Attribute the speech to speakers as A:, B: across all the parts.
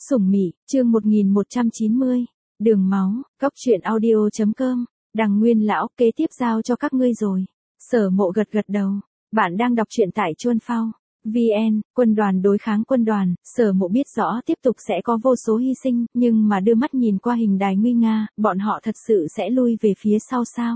A: Sủng Mị, chương 1190, Đường Máu, Cóc truyện audio.com, Đằng Nguyên lão, kế tiếp giao cho các ngươi rồi. Sở Mộ gật gật đầu. Bạn đang đọc truyện tại Chuân Phao VN, quân đoàn đối kháng quân đoàn. Sở Mộ biết rõ tiếp tục sẽ có vô số hy sinh, nhưng mà đưa mắt nhìn qua hình đài nguy nga, bọn họ thật sự sẽ lui về phía sau sao?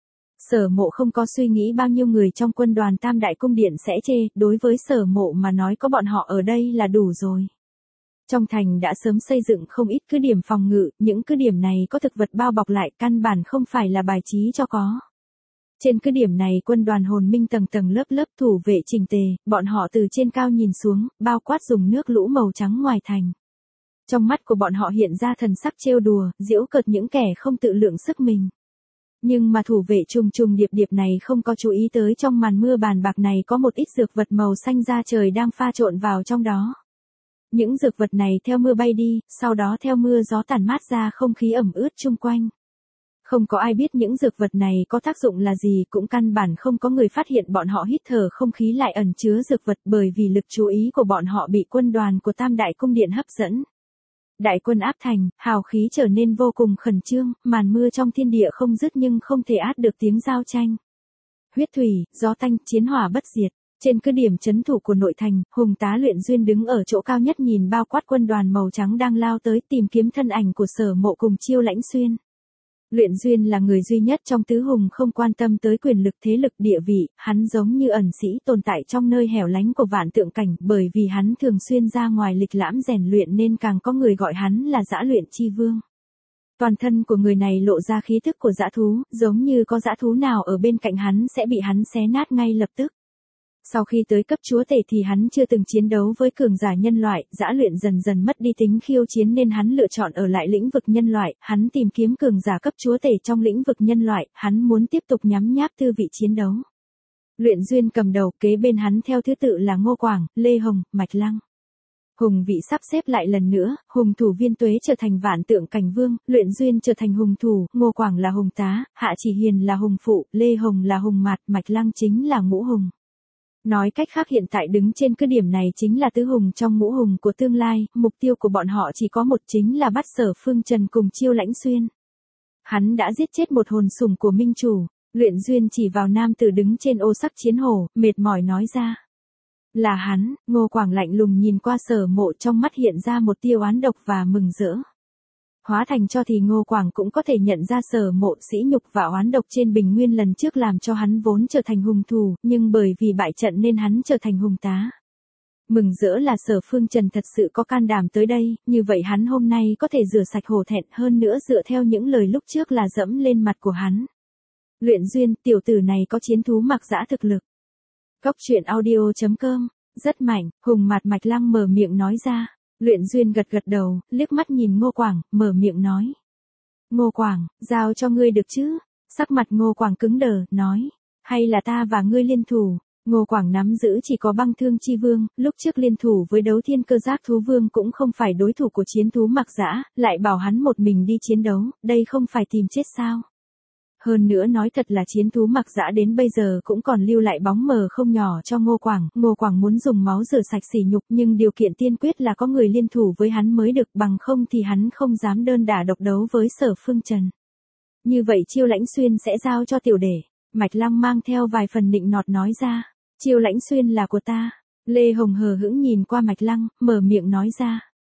A: Sở Mộ không có suy nghĩ bao nhiêu người trong quân đoàn Tam Đại Cung Điện sẽ chê, đối với Sở Mộ mà nói có bọn họ ở đây là đủ rồi. Trong thành đã sớm xây dựng không ít cứ điểm phòng ngự, những cứ điểm này có thực vật bao bọc lại, căn bản không phải là bài trí cho có. Trên cứ điểm này quân đoàn hồn minh tầng tầng lớp lớp thủ vệ chỉnh tề, bọn họ từ trên cao nhìn xuống, bao quát dùng nước lũ màu trắng ngoài thành. Trong mắt của bọn họ hiện ra thần sắc trêu đùa, giễu cợt những kẻ không tự lượng sức mình. Nhưng mà thủ vệ trùng trùng điệp điệp này không có chú ý tới trong màn mưa bàn bạc này có một ít dược vật màu xanh da trời đang pha trộn vào trong đó. Những dược vật này theo mưa bay đi, sau đó theo mưa gió tản mát ra không khí ẩm ướt chung quanh. Không có ai biết những dược vật này có tác dụng là gì, cũng căn bản không có người phát hiện bọn họ hít thở không khí lại ẩn chứa dược vật, bởi vì lực chú ý của bọn họ bị quân đoàn của Tam Đại Cung Điện hấp dẫn. Đại quân áp thành, hào khí trở nên vô cùng khẩn trương, màn mưa trong thiên địa không dứt nhưng không thể át được tiếng giao tranh. Huyết thủy, gió tanh, chiến hỏa bất diệt. Trên cứ điểm trấn thủ của nội thành, Hùng tá Luyện Duyên đứng ở chỗ cao nhất nhìn bao quát quân đoàn màu trắng đang lao tới tìm kiếm thân ảnh của Sở Mộ cùng Chiêu Lãnh Xuyên. Luyện Duyên là người duy nhất trong tứ hùng không quan tâm tới quyền lực thế lực địa vị, hắn giống như ẩn sĩ tồn tại trong nơi hẻo lánh của vạn tượng cảnh, bởi vì hắn thường xuyên ra ngoài lịch lãm rèn luyện nên càng có người gọi hắn là Dã Luyện Chi Vương. Toàn thân của người này lộ ra khí thức của dã thú, giống như có dã thú nào ở bên cạnh hắn sẽ bị hắn xé nát ngay lập tức. Sau khi tới cấp chúa tể thì hắn chưa từng chiến đấu với cường giả nhân loại, Dã Luyện dần dần mất đi tính khiêu chiến nên hắn lựa chọn ở lại lĩnh vực nhân loại, hắn tìm kiếm cường giả cấp chúa tể trong lĩnh vực nhân loại, hắn muốn tiếp tục nhắm nháp tư vị chiến đấu. Luyện Duyên cầm đầu, kế bên hắn theo thứ tự là Ngô Quảng, Lê Hồng, Mạch Lăng. Hùng vị sắp xếp lại lần nữa, Hùng thủ Viên Tuế trở thành Vạn Tượng Cảnh Vương, Luyện Duyên trở thành Hùng thủ, Ngô Quảng là Hùng tá, Hạ Chỉ Hiền là Hùng phụ, Lê Hồng là Hùng mạt, Mạch Lăng chính là Ngũ Hùng. Nói cách khác hiện tại đứng trên cứ điểm này chính là tứ hùng trong ngũ hùng của tương lai, mục tiêu của bọn họ chỉ có một, chính là bắt Sở Phương Trần cùng Chiêu Lãnh Xuyên. Hắn đã giết chết một hồn sủng của minh chủ. Luyện Duyên chỉ vào nam tử đứng trên ô sắc chiến hổ, mệt mỏi nói ra. Là hắn. Ngô Quảng lạnh lùng nhìn qua Sở Mộ, trong mắt hiện ra một tia oán độc và mừng rỡ. Hóa thành cho thì Ngô Quảng cũng có thể nhận ra Sở Mộ sỉ nhục và oán độc trên bình nguyên lần trước làm cho hắn vốn trở thành hùng thủ, nhưng bởi vì bại trận nên hắn trở thành hùng tá. Mừng rỡ là Sở Phương Trần thật sự có can đảm tới đây, như vậy hắn hôm nay có thể rửa sạch hổ thẹn, hơn nữa dựa theo những lời lúc trước là dẫm lên mặt của hắn. Luyện Duyên, tiểu tử này có chiến thú mặc dã thực lực. Cóc truyện audio.com, rất mạnh. Hùng mạt Mạch Lăng mở miệng nói ra. Luyện Duyên gật gật đầu, liếc mắt nhìn Ngô Quảng, mở miệng nói. Ngô Quảng, giao cho ngươi được chứ? Sắc mặt Ngô Quảng cứng đờ, nói. Hay là ta và ngươi liên thủ? Ngô Quảng nắm giữ chỉ có Băng Thương Chi Vương, lúc trước liên thủ với Đấu Thiên Cơ Giác Thú Vương cũng không phải đối thủ của chiến thú mặc dã, lại bảo hắn một mình đi chiến đấu, đây không phải tìm chết sao? Hơn nữa nói thật là chiến thú mặc dã đến bây giờ cũng còn lưu lại bóng mờ không nhỏ cho Ngô Quảng muốn dùng máu rửa sạch sỉ nhục, nhưng điều kiện tiên quyết là có người liên thủ với hắn mới được, bằng không thì hắn không dám đơn đả độc đấu với Sở Phương Trần. Như vậy Chiêu Lãnh Xuyên sẽ giao cho tiểu đệ. Mạch Lăng mang theo vài phần nịnh nọt nói ra. Chiêu Lãnh Xuyên là của ta. Lê Hồng hờ hững nhìn qua Mạch Lăng, mở miệng nói ra.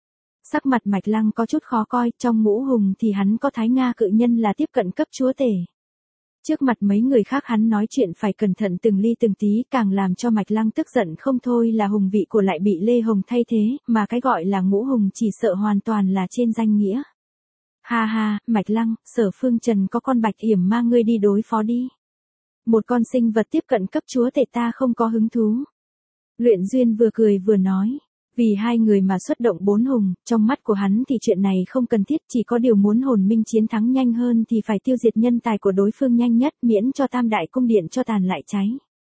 A: Sắc mặt Mạch Lăng có chút khó coi, trong ngũ hùng thì hắn có Thái Nga cự nhân là tiếp cận cấp chúa tể. Trước mặt mấy người khác hắn nói chuyện phải cẩn thận từng ly từng tí, càng làm cho Mạch Lăng tức giận không thôi là hùng vị của lại bị Lê Hồng thay thế, mà cái gọi là ngũ hùng chỉ sợ hoàn toàn là trên danh nghĩa. Ha ha, Mạch Lăng, Sở Phương Trần có con Bạch Yểm Ma ngươi đi đối phó đi. Một con sinh vật tiếp cận cấp chúa tể ta không có hứng thú. Luyện Duyên vừa cười vừa nói. Vì hai người mà xuất động bốn hùng, trong mắt của hắn thì chuyện này không cần thiết, chỉ có điều muốn hồn minh chiến thắng nhanh hơn thì phải tiêu diệt nhân tài của đối phương nhanh nhất, miễn cho Tam Đại Cung Điện cho tàn lại cháy.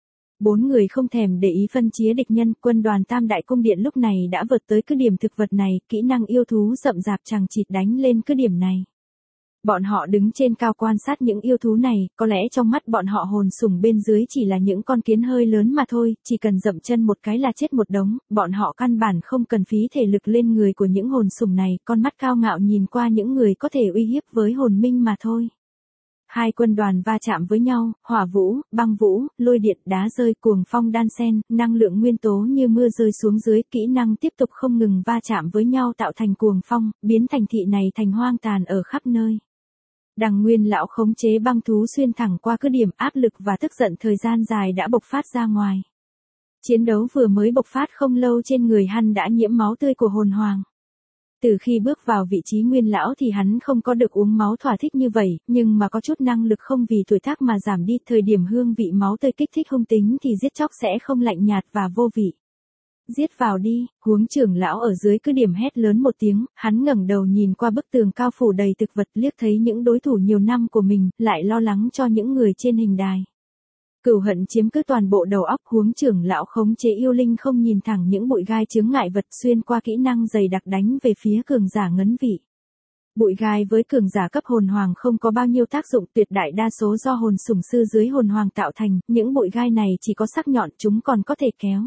A: Bốn người không thèm để ý phân chia địch nhân, quân đoàn Tam Đại Cung Điện lúc này đã vượt tới cứ điểm thực vật này, kỹ năng yêu thú rậm rạp chằng chịt đánh lên cứ điểm này. Bọn họ đứng trên cao quan sát những yêu thú này, có lẽ trong mắt bọn họ hồn sủng bên dưới chỉ là những con kiến hơi lớn mà thôi, chỉ cần dậm chân một cái là chết một đống, bọn họ căn bản không cần phí thể lực lên người của những hồn sủng này, con mắt cao ngạo nhìn qua những người có thể uy hiếp với hồn minh mà thôi. Hai quân đoàn va chạm với nhau, hỏa vũ, băng vũ, lôi điện, đá rơi, cuồng phong đan xen, năng lượng nguyên tố như mưa rơi xuống dưới, kỹ năng tiếp tục không ngừng va chạm với nhau tạo thành cuồng phong, biến thành thị này thành hoang tàn ở khắp nơi. Đằng Nguyên lão khống chế băng thú xuyên thẳng qua cứ điểm, áp lực và tức giận thời gian dài đã bộc phát ra ngoài. Chiến đấu vừa mới bộc phát không lâu trên người hắn đã nhiễm máu tươi của hồn hoàng. Từ khi bước vào vị trí Nguyên lão thì hắn không có được uống máu thỏa thích như vậy, nhưng mà có chút năng lực không vì tuổi tác mà giảm đi, thời điểm hương vị máu tươi kích thích hung tính thì giết chóc sẽ không lạnh nhạt và vô vị. Giết vào đi, Huống trưởng lão ở dưới cứ điểm hét lớn một tiếng, hắn ngẩng đầu nhìn qua bức tường cao phủ đầy thực vật, liếc thấy những đối thủ nhiều năm của mình, lại lo lắng cho những người trên hình đài. Cửu hận chiếm cứ toàn bộ đầu óc, Huống trưởng lão khống chế yêu linh không nhìn thẳng những bụi gai chướng ngại vật, xuyên qua kỹ năng dày đặc đánh về phía cường giả ngấn vị. Bụi gai với cường giả cấp hồn hoàng không có bao nhiêu tác dụng, tuyệt đại đa số do hồn sủng sư dưới hồn hoàng tạo thành, những bụi gai này chỉ có sắc nhọn, chúng còn có thể kéo.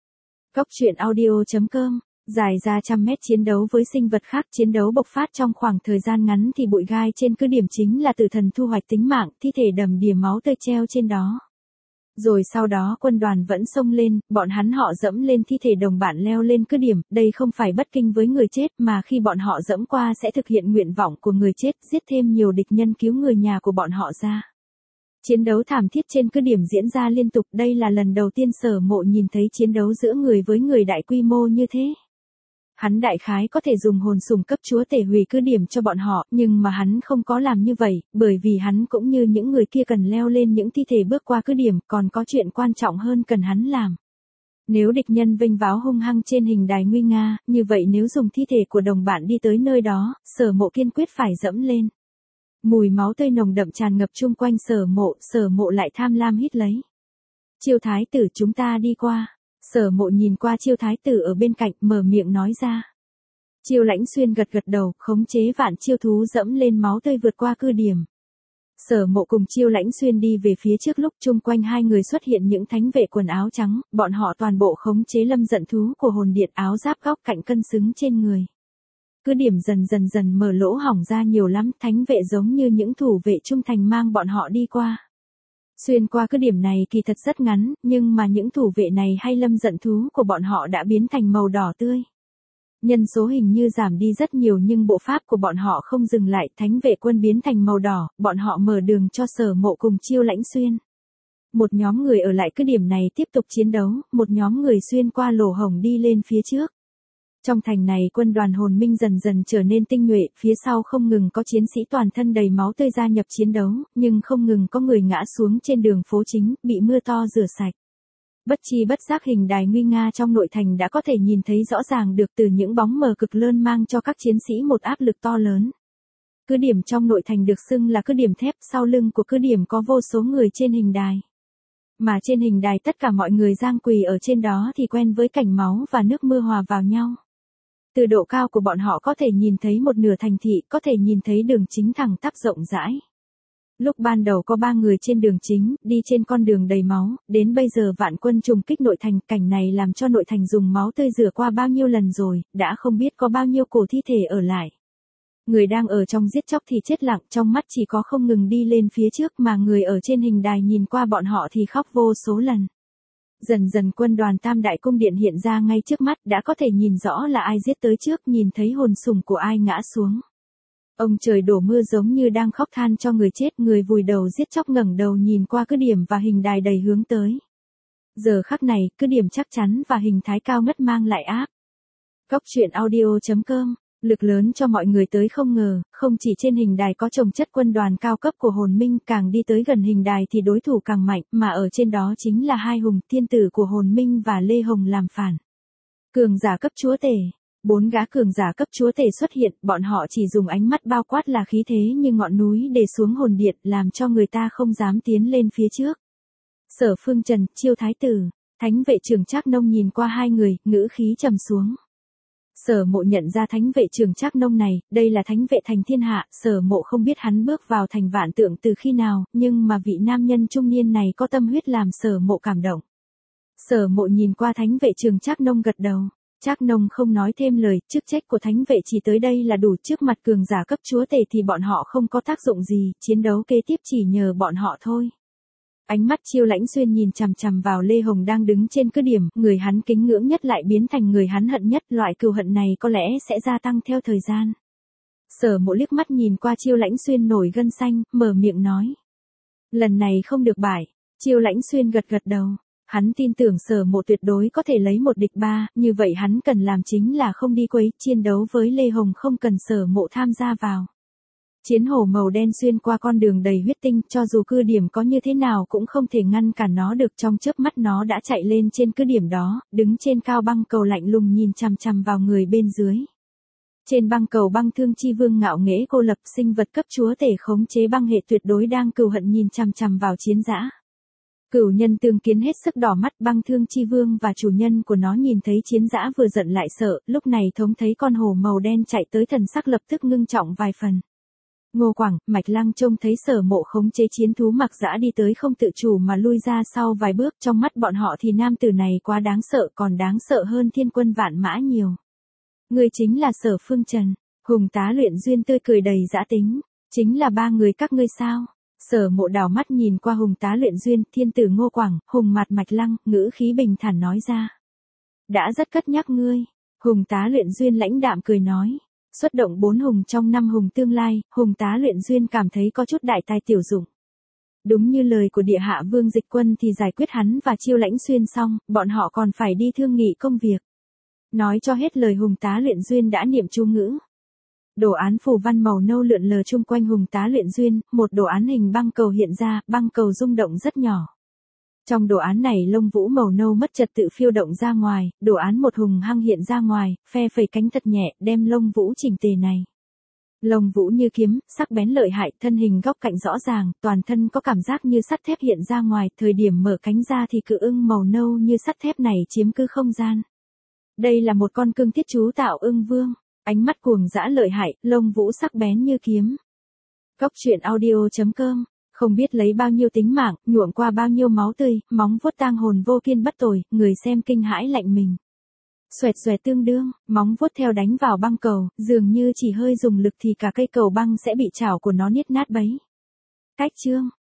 A: Góc truyện audio.com, dài ra trăm mét chiến đấu với sinh vật khác, chiến đấu bộc phát trong khoảng thời gian ngắn thì bụi gai trên cứ điểm chính là tử thần thu hoạch tính mạng, thi thể đầm đìa máu tươi treo trên đó. Rồi sau đó quân đoàn vẫn xông lên, bọn hắn họ dẫm lên thi thể đồng bạn leo lên cứ điểm, đây không phải bất kinh với người chết mà khi bọn họ dẫm qua sẽ thực hiện nguyện vọng của người chết, giết thêm nhiều địch nhân cứu người nhà của bọn họ ra. Chiến đấu thảm thiết trên cứ điểm diễn ra liên tục, đây là lần đầu tiên Sở Mộ nhìn thấy chiến đấu giữa người với người đại quy mô như thế. Hắn đại khái có thể dùng hồn sủng cấp chúa tể hủy cứ điểm cho bọn họ, nhưng mà hắn không có làm như vậy, bởi vì hắn cũng như những người kia cần leo lên những thi thể bước qua cứ điểm, còn có chuyện quan trọng hơn cần hắn làm. Nếu địch nhân vênh váo hung hăng trên hình đài nguy nga, như vậy nếu dùng thi thể của đồng bạn đi tới nơi đó, Sở Mộ kiên quyết phải dẫm lên. Mùi máu tươi nồng đậm tràn ngập chung quanh Sở Mộ lại tham lam hít lấy. Chiêu thái tử, chúng ta đi qua. Sở Mộ nhìn qua Chiêu thái tử ở bên cạnh, mở miệng nói ra. Chiêu Lãnh Xuyên gật gật đầu, khống chế vạn chiêu thú dẫm lên máu tươi vượt qua cứ điểm. Sở Mộ cùng Chiêu Lãnh Xuyên đi về phía trước, lúc chung quanh hai người xuất hiện những thánh vệ quần áo trắng, bọn họ toàn bộ khống chế lâm giận thú của hồn điện, áo giáp góc cạnh cân xứng trên người. Cứ điểm dần mở lỗ hỏng ra nhiều lắm, thánh vệ giống như những thủ vệ trung thành mang bọn họ đi qua. Xuyên qua cứ điểm này kỳ thật rất ngắn, nhưng mà những thủ vệ này hay lâm giận thú của bọn họ đã biến thành màu đỏ tươi. Nhân số hình như giảm đi rất nhiều nhưng bộ pháp của bọn họ không dừng lại, thánh vệ quân biến thành màu đỏ, bọn họ mở đường cho Sở Mộ cùng Chiêu Lãnh Xuyên. Một nhóm người ở lại cứ điểm này tiếp tục chiến đấu, một nhóm người xuyên qua lỗ hổng đi lên phía trước. Trong thành này quân đoàn hồn minh dần trở nên tinh nhuệ, phía sau không ngừng có chiến sĩ toàn thân đầy máu tươi gia nhập chiến đấu, nhưng không ngừng có người ngã xuống trên đường phố chính, bị mưa to rửa sạch. Bất chi bất giác hình đài nguy nga trong nội thành đã có thể nhìn thấy rõ ràng được từ những bóng mờ cực lớn mang cho các chiến sĩ một áp lực to lớn. Cứ điểm trong nội thành được xưng là cứ điểm thép, sau lưng của cứ điểm có vô số người trên hình đài. Mà trên hình đài tất cả mọi người giang quỳ ở trên đó thì quen với cảnh máu và nước mưa hòa vào nhau. Từ độ cao của bọn họ có thể nhìn thấy một nửa thành thị, có thể nhìn thấy đường chính thẳng tắp rộng rãi. Lúc ban đầu có 3 người trên đường chính, đi trên con đường đầy máu, đến bây giờ vạn quân trùng kích nội thành, cảnh này làm cho nội thành dùng máu tươi rửa qua bao nhiêu lần rồi, đã không biết có bao nhiêu cổ thi thể ở lại. Người đang ở trong giết chóc thì chết lặng, trong mắt chỉ có không ngừng đi lên phía trước, mà người ở trên hình đài nhìn qua bọn họ thì khóc vô số lần. Dần quân đoàn Tam Đại Cung Điện hiện ra ngay trước mắt, đã có thể nhìn rõ là ai giết tới trước, nhìn thấy hồn sủng của ai ngã xuống. Ông trời đổ mưa giống như đang khóc than cho người chết, người vùi đầu giết chóc ngẩng đầu nhìn qua cứ điểm và hình đài đầy hướng tới. Giờ khắc này, cứ điểm chắc chắn và hình thái cao ngất mang lại áp. Góc truyện audio.com, lực lớn cho mọi người tới không ngờ, không chỉ trên hình đài có chồng chất quân đoàn cao cấp của hồn minh, càng đi tới gần hình đài thì đối thủ càng mạnh, mà ở trên đó chính là hai hùng thiên tử của hồn minh và Lê Hồng làm phản. Cường giả cấp chúa tể. 4 gã cường giả cấp chúa tể xuất hiện, bọn họ chỉ dùng ánh mắt bao quát là khí thế như ngọn núi để xuống hồn điện, làm cho người ta không dám tiến lên phía trước. Sở Phương Trần, Chiêu thái tử, thánh vệ trưởng Trác Nông nhìn qua hai người, ngữ khí trầm xuống. Sở Mộ nhận ra thánh vệ Trường Trác Nông này, đây là thánh vệ thành thiên hạ, Sở Mộ không biết hắn bước vào thành Vạn Tượng từ khi nào, nhưng mà vị nam nhân trung niên này có tâm huyết làm Sở Mộ cảm động. Sở Mộ nhìn qua thánh vệ Trường Trác Nông gật đầu. Trác Nông không nói thêm lời, chức trách của thánh vệ chỉ tới đây là đủ, trước mặt cường giả cấp chúa tể thì bọn họ không có tác dụng gì, chiến đấu kế tiếp chỉ nhờ bọn họ thôi. Ánh mắt Chiêu Lãnh Xuyên nhìn chằm chằm vào Lê Hồng đang đứng trên cứ điểm, người hắn kính ngưỡng nhất lại biến thành người hắn hận nhất, loại cừu hận này có lẽ sẽ gia tăng theo thời gian. Sở Mộ liếc mắt nhìn qua Chiêu Lãnh Xuyên nổi gân xanh, mở miệng nói. Lần này không được bại. Chiêu Lãnh Xuyên gật gật đầu. Hắn tin tưởng Sở Mộ tuyệt đối có thể lấy 1 địch 3, như vậy hắn cần làm chính là không đi quấy, chiến đấu với Lê Hồng không cần Sở Mộ tham gia vào. Chiến hổ màu đen xuyên qua con đường đầy huyết tinh, cho dù cứ điểm có như thế nào cũng không thể ngăn cản nó được, trong chớp mắt nó đã chạy lên trên cứ điểm đó, đứng trên cao băng cầu lạnh lùng nhìn chằm chằm vào người bên dưới. Trên băng cầu Băng Thương Chi Vương ngạo nghễ cô lập, sinh vật cấp chúa tể khống chế băng hệ tuyệt đối đang cừu hận nhìn chằm chằm vào chiến dã. Cửu nhân tương kiến hết sức đỏ mắt, Băng Thương Chi Vương và chủ nhân của nó nhìn thấy chiến dã vừa giận lại sợ, lúc này thống thấy con hổ màu đen chạy tới thần sắc lập tức ngưng trọng vài phần. Ngô Quảng, Mạch Lăng trông thấy Sở Mộ khống chế chiến thú mặc dã đi tới không tự chủ mà lui ra sau vài bước, trong mắt bọn họ thì nam tử này quá đáng sợ, còn đáng sợ hơn thiên quân vạn mã nhiều. Người chính là Sở Phương Trần. Hùng Tá Luyện Duyên tươi cười đầy dã tính. Chính là 3 người các ngươi sao? Sở Mộ đảo mắt nhìn qua Hùng Tá Luyện Duyên, thiên tử Ngô Quảng, Hùng Mặt Mạch Lăng, ngữ khí bình thản nói ra. Đã rất cất nhắc ngươi. Hùng Tá Luyện Duyên lãnh đạm cười nói. Xuất động 4 hùng trong 5 hùng tương lai, Hùng Tá Luyện Duyên cảm thấy có chút đại tài tiểu dụng. Đúng như lời của Địa Hạ Vương Dịch Quân thì giải quyết hắn và Chiêu Lãnh Xuyên xong, bọn họ còn phải đi thương nghị công việc. Nói cho hết lời Hùng Tá Luyện Duyên đã niệm chú ngữ. Đồ án phù văn màu nâu lượn lờ chung quanh Hùng Tá Luyện Duyên, một đồ án hình băng cầu hiện ra, băng cầu rung động rất nhỏ. Trong đồ án này lông vũ màu nâu mất trật tự phiêu động ra ngoài, đồ án một hùng hăng hiện ra ngoài, phe phẩy cánh thật nhẹ, đem lông vũ chỉnh tề này. Lông vũ như kiếm, sắc bén lợi hại, thân hình góc cạnh rõ ràng, toàn thân có cảm giác như sắt thép hiện ra ngoài, thời điểm mở cánh ra thì cự ưng màu nâu như sắt thép này chiếm cứ không gian. Đây là một con cương thiết chú tạo ưng vương, ánh mắt cuồng dã lợi hại, lông vũ sắc bén như kiếm. Cốc truyện audio.com. Không biết lấy bao nhiêu tính mạng, nhuộm qua bao nhiêu máu tươi, móng vuốt tang hồn vô kiên bất tồi, người xem kinh hãi lạnh mình. Xoẹt xoẹt tương đương, móng vuốt theo đánh vào băng cầu, dường như chỉ hơi dùng lực thì cả cây cầu băng sẽ bị chảo của nó niết nát bấy. Cách chương